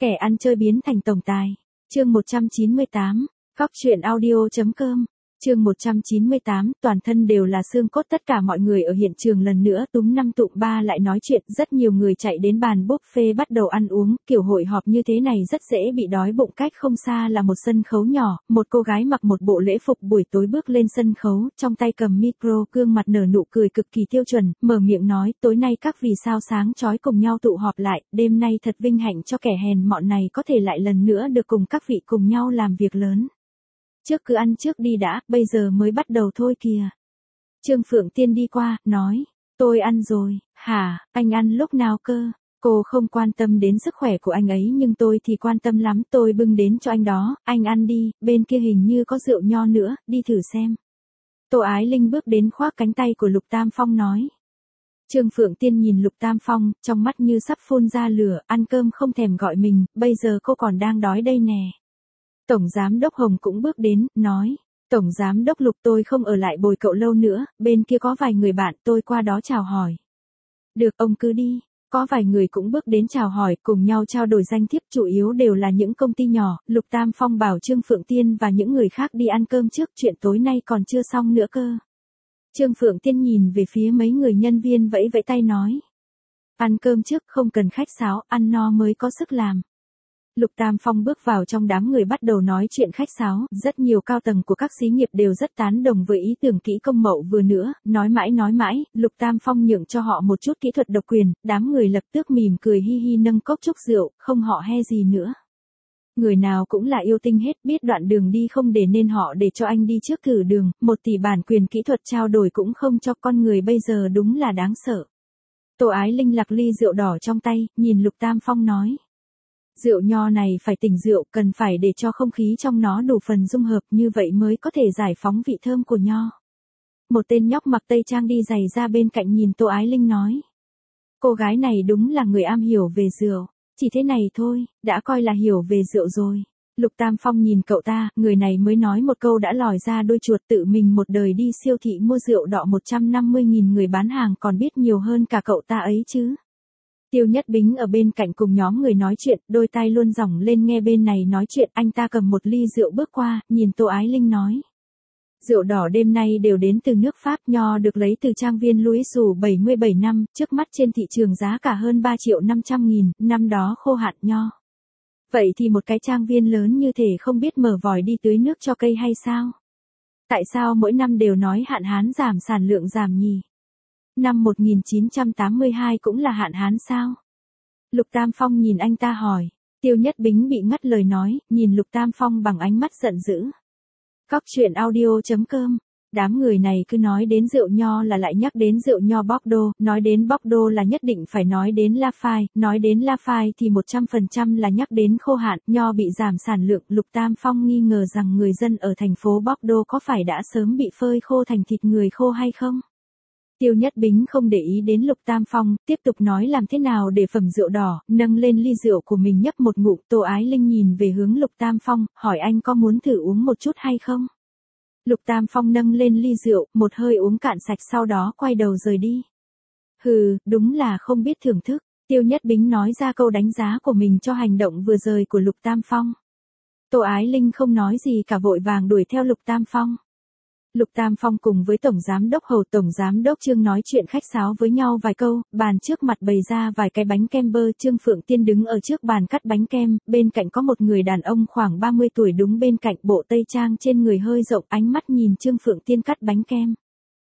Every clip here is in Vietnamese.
Kẻ ăn chơi biến thành tổng tài. Chương 198. Cóc truyện audio.com. Chương 198, toàn thân đều là xương cốt, tất cả mọi người ở hiện trường lần nữa túm năm tụm ba lại nói chuyện, rất nhiều người chạy đến bàn buffet bắt đầu ăn uống, kiểu hội họp như thế này rất dễ bị đói bụng. Cách không xa là một sân khấu nhỏ, một cô gái mặc một bộ lễ phục buổi tối bước lên sân khấu, trong tay cầm micro, gương mặt nở nụ cười cực kỳ tiêu chuẩn, mở miệng nói, tối nay các vì sao sáng chói cùng nhau tụ họp lại, đêm nay thật vinh hạnh cho kẻ hèn mọn này có thể lại lần nữa được cùng các vị cùng nhau làm việc lớn. Trước cứ ăn trước đi đã, bây giờ mới bắt đầu thôi kìa. Trương Phượng Tiên đi qua, nói, tôi ăn rồi. Hả, anh ăn lúc nào cơ? Cô không quan tâm đến sức khỏe của anh ấy nhưng tôi thì quan tâm lắm, tôi bưng đến cho anh đó, anh ăn đi, bên kia hình như có rượu nho nữa, đi thử xem. Tô Ái Linh bước đến khoác cánh tay của Lục Tam Phong nói. Trương Phượng Tiên nhìn Lục Tam Phong, trong mắt như sắp phun ra lửa, ăn cơm không thèm gọi mình, bây giờ cô còn đang đói đây nè. Tổng Giám Đốc Hồng cũng bước đến, nói, Tổng Giám Đốc Lục, tôi không ở lại bồi cậu lâu nữa, bên kia có vài người bạn, tôi qua đó chào hỏi. Được, ông cứ đi. Có vài người cũng bước đến chào hỏi, cùng nhau trao đổi danh thiếp, chủ yếu đều là những công ty nhỏ. Lục Tam Phong bảo Trương Phượng Tiên và những người khác đi ăn cơm trước, chuyện tối nay còn chưa xong nữa cơ. Trương Phượng Tiên nhìn về phía mấy người nhân viên vẫy vẫy tay nói. Ăn cơm trước, không cần khách sáo, ăn no mới có sức làm. Lục Tam Phong bước vào trong đám người bắt đầu nói chuyện khách sáo, rất nhiều cao tầng của các xí nghiệp đều rất tán đồng với ý tưởng kỹ công mậu vừa nữa, nói mãi, Lục Tam Phong nhượng cho họ một chút kỹ thuật độc quyền, đám người lập tức mỉm cười hi hi nâng cốc chúc rượu, không họ he gì nữa. Người nào cũng là yêu tinh hết, biết đoạn đường đi không để nên họ để cho anh đi trước thử đường, 1 tỷ bản quyền kỹ thuật trao đổi cũng không cho, con người bây giờ đúng là đáng sợ. Tô Ái Linh lặc ly rượu đỏ trong tay, nhìn Lục Tam Phong nói. Rượu nho này phải tỉnh rượu, cần phải để cho không khí trong nó đủ phần dung hợp, như vậy mới có thể giải phóng vị thơm của nho. Một tên nhóc mặc tây trang đi giày ra bên cạnh nhìn Tô Ái Linh nói. Cô gái này đúng là người am hiểu về rượu, chỉ thế này thôi, đã coi là hiểu về rượu rồi. Lục Tam Phong nhìn cậu ta, người này mới nói một câu đã lòi ra đôi chuột, tự mình một đời đi siêu thị mua rượu đỏ 150.000 người bán hàng còn biết nhiều hơn cả cậu ta ấy chứ. Tiêu Nhất Bính ở bên cạnh cùng nhóm người nói chuyện, đôi tai luôn dỏng lên nghe bên này nói chuyện, anh ta cầm một ly rượu bước qua, nhìn Tô Ái Linh nói. Rượu đỏ đêm nay đều đến từ nước Pháp, nho được lấy từ trang viên Louis Sù 77 năm, trước mắt trên thị trường giá cả hơn 3.500.000, năm đó khô hạn nho. Vậy thì một cái trang viên lớn như thể không biết mở vòi đi tưới nước cho cây hay sao? Tại sao mỗi năm đều nói hạn hán giảm sản lượng giảm nhỉ? Năm 1982 cũng là hạn hán sao? Lục Tam Phong nhìn anh ta hỏi. Tiêu Nhất Bính bị ngắt lời nói, nhìn Lục Tam Phong bằng ánh mắt giận dữ. Cóc truyện audio.com. Đám người này cứ nói đến rượu nho là lại nhắc đến rượu nho Bordeaux, nói đến Bordeaux là nhất định phải nói đến Lafite, nói đến Lafite thì 100% là nhắc đến khô hạn, nho bị giảm sản lượng. Lục Tam Phong nghi ngờ rằng người dân ở thành phố Bordeaux có phải đã sớm bị phơi khô thành thịt người khô hay không? Tiêu Nhất Bính không để ý đến Lục Tam Phong, tiếp tục nói làm thế nào để phẩm rượu đỏ, nâng lên ly rượu của mình nhấp một ngụm. Tô Ái Linh nhìn về hướng Lục Tam Phong, hỏi anh có muốn thử uống một chút hay không? Lục Tam Phong nâng lên ly rượu, một hơi uống cạn sạch sau đó quay đầu rời đi. Hừ, đúng là không biết thưởng thức. Tiêu Nhất Bính nói ra câu đánh giá của mình cho hành động vừa rồi của Lục Tam Phong. Tô Ái Linh không nói gì cả, vội vàng đuổi theo Lục Tam Phong. Lục Tam Phong cùng với Tổng Giám Đốc Hầu, Tổng Giám Đốc Trương nói chuyện khách sáo với nhau vài câu, bàn trước mặt bày ra vài cái bánh kem bơ. Trương Phượng Tiên đứng ở trước bàn cắt bánh kem, bên cạnh có một người đàn ông khoảng 30 tuổi đúng bên cạnh, bộ tây trang trên người hơi rộng, ánh mắt nhìn Trương Phượng Tiên cắt bánh kem.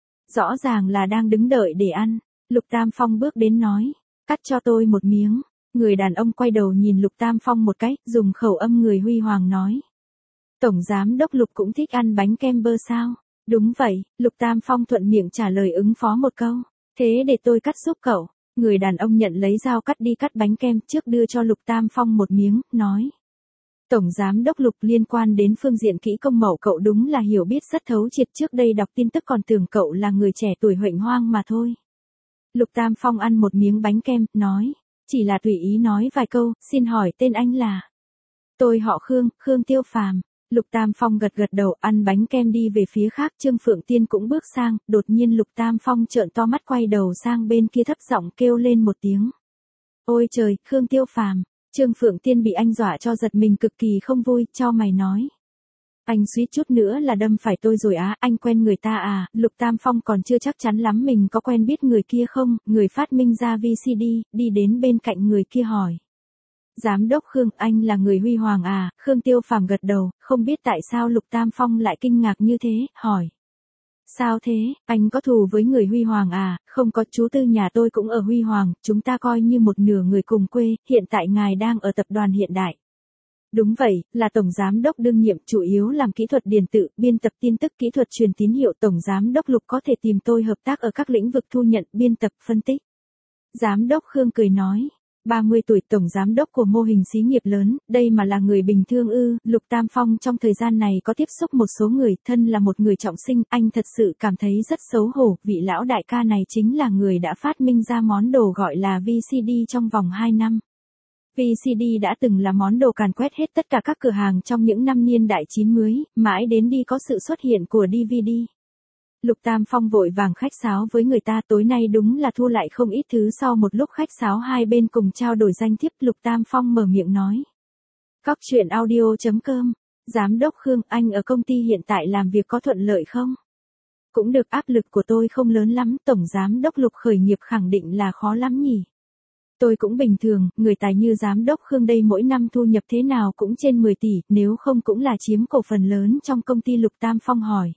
Rõ ràng là đang đứng đợi để ăn. Lục Tam Phong bước đến nói, cắt cho tôi một miếng. Người đàn ông quay đầu nhìn Lục Tam Phong một cái, dùng khẩu âm người huy hoàng nói. Tổng Giám Đốc Lục cũng thích ăn bánh kem bơ sao? Đúng vậy, Lục Tam Phong thuận miệng trả lời ứng phó một câu. Thế để tôi cắt giúp cậu. Người đàn ông nhận lấy dao cắt đi cắt bánh kem trước đưa cho Lục Tam Phong một miếng, nói. Tổng Giám Đốc Lục, liên quan đến phương diện kỹ công mậu cậu đúng là hiểu biết rất thấu triệt, trước đây đọc tin tức còn tưởng cậu là người trẻ tuổi huệnh hoang mà thôi. Lục Tam Phong ăn một miếng bánh kem, nói. Chỉ là tùy ý nói vài câu, xin hỏi tên anh là. Tôi họ Khương, Khương Tiêu Phàm. Lục Tam Phong gật gật đầu, ăn bánh kem đi về phía khác. Trương Phượng Tiên cũng bước sang, đột nhiên Lục Tam Phong trợn to mắt quay đầu sang bên kia thấp giọng kêu lên một tiếng. Ôi trời, Khương Tiêu Phàm. Trương Phượng Tiên bị anh dọa cho giật mình cực kỳ không vui, chau mày nói. Anh suýt chút nữa là đâm phải tôi rồi á, anh quen người ta à? Lục Tam Phong còn chưa chắc chắn lắm mình có quen biết người kia không, người phát minh ra VCD, đi đến bên cạnh người kia hỏi. Giám đốc Khương, anh là người Huy Hoàng à? Khương Tiêu Phàm gật đầu, không biết tại sao Lục Tam Phong lại kinh ngạc như thế, hỏi. Sao thế, anh có thù với người Huy Hoàng à? Không có, chú Tư nhà tôi cũng ở Huy Hoàng, chúng ta coi như một nửa người cùng quê, hiện tại ngài đang ở tập đoàn Hiện Đại. Đúng vậy, là Tổng Giám đốc đương nhiệm, chủ yếu làm kỹ thuật điện tử, biên tập tin tức, kỹ thuật truyền tín hiệu. Tổng Giám đốc Lục có thể tìm tôi hợp tác ở các lĩnh vực thu nhận, biên tập, phân tích. Giám đốc Khương cười nói. 30 tuổi, tổng giám đốc của mô hình xí nghiệp lớn, đây mà là người bình thường ư? Lục Tam Phong trong thời gian này có tiếp xúc một số người, thân là một người trọng sinh, anh thật sự cảm thấy rất xấu hổ, vị lão đại ca này chính là người đã phát minh ra món đồ gọi là VCD trong vòng 2 năm. VCD đã từng là món đồ càn quét hết tất cả các cửa hàng trong những năm niên đại 90, mãi đến đi có sự xuất hiện của DVD. Lục Tam Phong vội vàng khách sáo với người ta, tối nay đúng là thu lại không ít thứ. Sau một lúc khách sáo hai bên cùng trao đổi danh thiếp, Lục Tam Phong mở miệng nói. Cóc truyện audio.com, Giám đốc Khương, anh ở công ty Hiện Tại làm việc có thuận lợi không? Cũng được, áp lực của tôi không lớn lắm, Tổng Giám đốc Lục khởi nghiệp khẳng định là khó lắm nhỉ. Tôi cũng bình thường, người tài như Giám đốc Khương đây mỗi năm thu nhập thế nào cũng trên 10 tỷ, nếu không cũng là chiếm cổ phần lớn trong công ty. Lục Tam Phong hỏi.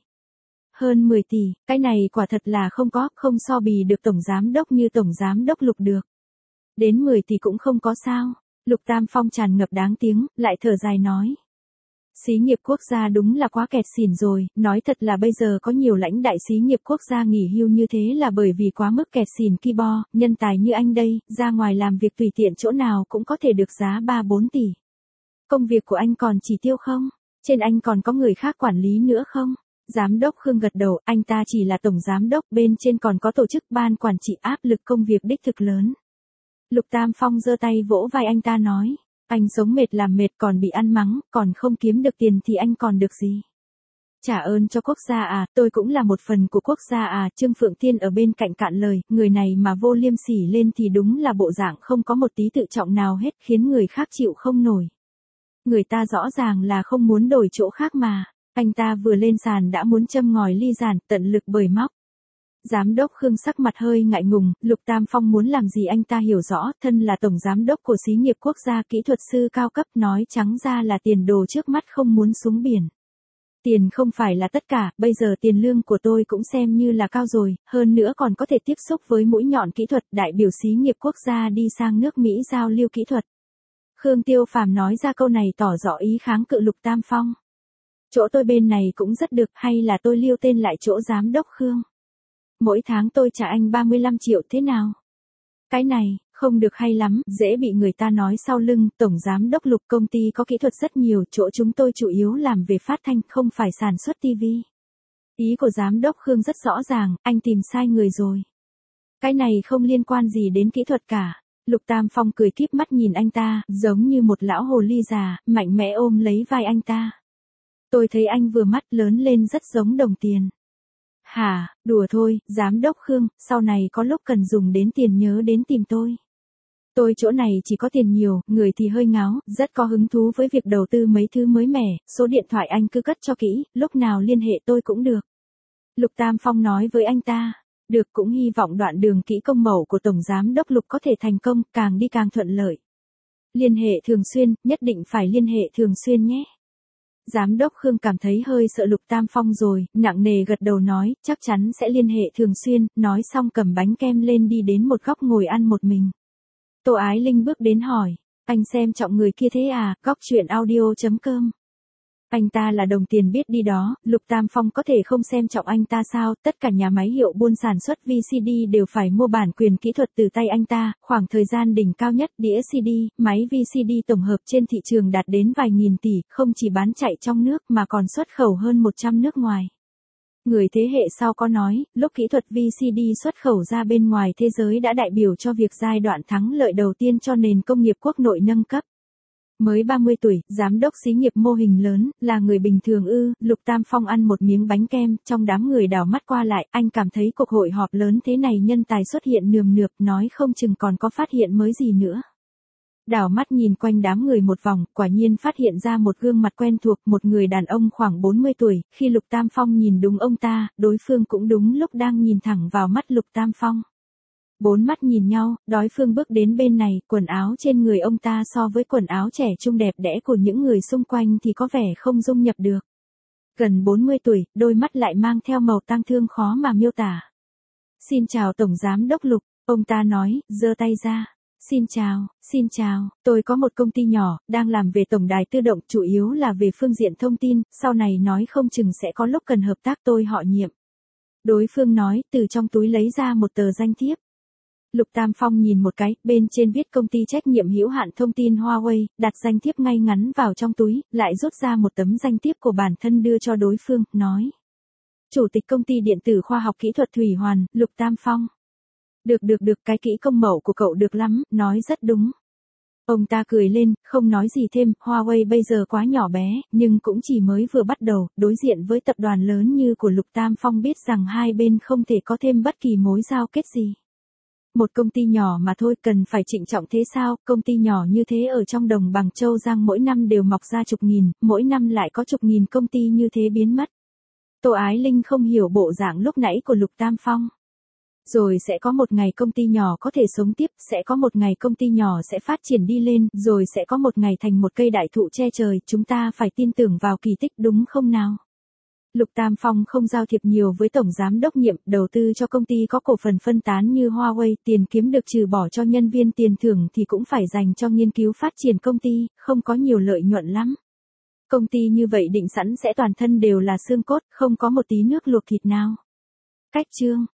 Hơn 10 tỷ, cái này quả thật là không so bì được Tổng Giám đốc như Tổng Giám đốc Lục được. Đến 10 tỷ cũng không có sao. Lục Tam Phong tràn ngập đáng tiếng, lại thở dài nói. Xí nghiệp quốc gia đúng là quá kẹt xỉn rồi, nói thật là bây giờ có nhiều lãnh đại xí nghiệp quốc gia nghỉ hưu như thế là bởi vì quá mức kẹt xỉn ki bo, nhân tài như anh đây, ra ngoài làm việc tùy tiện chỗ nào cũng có thể được giá 3-4 tỷ. Công việc của anh còn chỉ tiêu không? Trên anh còn có người khác quản lý nữa không? Giám đốc Khương gật đầu, anh ta chỉ là tổng giám đốc, bên trên còn có tổ chức ban quản trị, áp lực công việc đích thực lớn. Lục Tam Phong giơ tay vỗ vai anh ta nói, anh sống mệt làm mệt còn bị ăn mắng, còn không kiếm được tiền thì anh còn được gì? Trả ơn cho quốc gia à, tôi cũng là một phần của quốc gia à? Trương Phượng Tiên ở bên cạnh cạn lời, người này mà vô liêm sỉ lên thì đúng là bộ dạng không có một tí tự trọng nào hết, khiến người khác chịu không nổi. Người ta rõ ràng là không muốn đổi chỗ khác mà. Anh ta vừa lên sàn đã muốn châm ngòi ly giản, tận lực bới móc. Giám đốc Khương sắc mặt hơi ngại ngùng, Lục Tam Phong muốn làm gì anh ta hiểu rõ, thân là tổng giám đốc của xí nghiệp quốc gia, kỹ thuật sư cao cấp, nói trắng ra là tiền đồ trước mắt không muốn xuống biển. Tiền không phải là tất cả, bây giờ tiền lương của tôi cũng xem như là cao rồi, hơn nữa còn có thể tiếp xúc với mũi nhọn kỹ thuật, đại biểu xí nghiệp quốc gia đi sang nước Mỹ giao lưu kỹ thuật. Khương Tiêu Phàm nói ra câu này tỏ rõ ý kháng cự Lục Tam Phong. Chỗ tôi bên này cũng rất được, hay là tôi liêu tên lại chỗ giám đốc Khương. Mỗi tháng tôi trả anh 35 triệu thế nào? Cái này, không được hay lắm, dễ bị người ta nói sau lưng. Tổng giám đốc Lục, công ty có kỹ thuật rất nhiều, chỗ chúng tôi chủ yếu làm về phát thanh, không phải sản xuất TV. Ý của giám đốc Khương rất rõ ràng, anh tìm sai người rồi. Cái này không liên quan gì đến kỹ thuật cả. Lục Tam Phong cười kíp mắt nhìn anh ta, giống như một lão hồ ly già, mạnh mẽ ôm lấy vai anh ta. Tôi thấy anh vừa mắt lớn lên rất giống đồng tiền. Hả, đùa thôi, giám đốc Khương, sau này có lúc cần dùng đến tiền nhớ đến tìm tôi. Tôi chỗ này chỉ có tiền nhiều, người thì hơi ngáo, rất có hứng thú với việc đầu tư mấy thứ mới mẻ, số điện thoại anh cứ cất cho kỹ, lúc nào liên hệ tôi cũng được. Lục Tam Phong nói với anh ta, được, cũng hy vọng đoạn đường kỹ công mẫu của Tổng Giám đốc Lục có thể thành công, càng đi càng thuận lợi. Liên hệ thường xuyên, nhất định phải liên hệ thường xuyên nhé. Giám đốc Khương cảm thấy hơi sợ Lục Tam Phong rồi, nặng nề gật đầu nói, chắc chắn sẽ liên hệ thường xuyên, nói xong cầm bánh kem lên đi đến một góc ngồi ăn một mình. Tô Ái Linh bước đến hỏi, anh xem trọng người kia thế à? Cóc truyện audio.com. Anh ta là đồng tiền biết đi đó, Lục Tam Phong có thể không xem trọng anh ta sao? Tất cả nhà máy hiệu buôn sản xuất VCD đều phải mua bản quyền kỹ thuật từ tay anh ta, khoảng thời gian đỉnh cao nhất đĩa CD, máy VCD tổng hợp trên thị trường đạt đến vài nghìn tỷ, không chỉ bán chạy trong nước mà còn xuất khẩu hơn 100 nước ngoài. Người thế hệ sau có nói, lúc kỹ thuật VCD xuất khẩu ra bên ngoài thế giới đã đại biểu cho việc giai đoạn thắng lợi đầu tiên cho nền công nghiệp quốc nội nâng cấp. Mới 30 tuổi, giám đốc xí nghiệp mô hình lớn, là người bình thường ư? Lục Tam Phong ăn một miếng bánh kem, trong đám người đảo mắt qua lại, anh cảm thấy cuộc hội họp lớn thế này nhân tài xuất hiện nườm nượp, nói không chừng còn có phát hiện mới gì nữa. Đảo mắt nhìn quanh đám người một vòng, quả nhiên phát hiện ra một gương mặt quen thuộc, một người đàn ông khoảng 40 tuổi, khi Lục Tam Phong nhìn đúng ông ta, đối phương cũng đúng lúc đang nhìn thẳng vào mắt Lục Tam Phong. Bốn mắt nhìn nhau, đối phương bước đến bên này, quần áo trên người ông ta so với quần áo trẻ trung đẹp đẽ của những người xung quanh thì có vẻ không dung nhập được. Gần 40 tuổi, đôi mắt lại mang theo màu tang thương khó mà miêu tả. Xin chào Tổng Giám đốc Lục, ông ta nói, giơ tay ra. Xin chào, tôi có một công ty nhỏ, đang làm về tổng đài tự động, chủ yếu là về phương diện thông tin, sau này nói không chừng sẽ có lúc cần hợp tác, tôi họ Nhiệm. Đối phương nói, từ trong túi lấy ra một tờ danh thiếp. Lục Tam Phong nhìn một cái, bên trên viết công ty trách nhiệm hữu hạn thông tin Huawei, đặt danh thiếp ngay ngắn vào trong túi, lại rút ra một tấm danh thiếp của bản thân đưa cho đối phương, nói. Chủ tịch công ty điện tử khoa học kỹ thuật Thủy Hoàn, Lục Tam Phong. Được, cái kỹ công mẫu của cậu được lắm, nói rất đúng. Ông ta cười lên, không nói gì thêm, Huawei bây giờ quá nhỏ bé, nhưng cũng chỉ mới vừa bắt đầu, đối diện với tập đoàn lớn như của Lục Tam Phong biết rằng hai bên không thể có thêm bất kỳ mối giao kết gì. Một công ty nhỏ mà thôi, cần phải trịnh trọng thế sao, công ty nhỏ như thế ở trong đồng bằng Châu Giang mỗi năm đều mọc ra chục nghìn, mỗi năm lại có chục nghìn công ty như thế biến mất. Tô Ái Linh không hiểu bộ dạng lúc nãy của Lục Tam Phong. Rồi sẽ có một ngày công ty nhỏ có thể sống tiếp, sẽ có một ngày công ty nhỏ sẽ phát triển đi lên, rồi sẽ có một ngày thành một cây đại thụ che trời, chúng ta phải tin tưởng vào kỳ tích đúng không nào? Lục Tam Phong không giao thiệp nhiều với Tổng Giám đốc Nhiệm, đầu tư cho công ty có cổ phần phân tán như Huawei, tiền kiếm được trừ bỏ cho nhân viên tiền thưởng thì cũng phải dành cho nghiên cứu phát triển công ty, không có nhiều lợi nhuận lắm. Công ty như vậy định sẵn sẽ toàn thân đều là xương cốt, không có một tí nước luộc thịt nào. Cách chương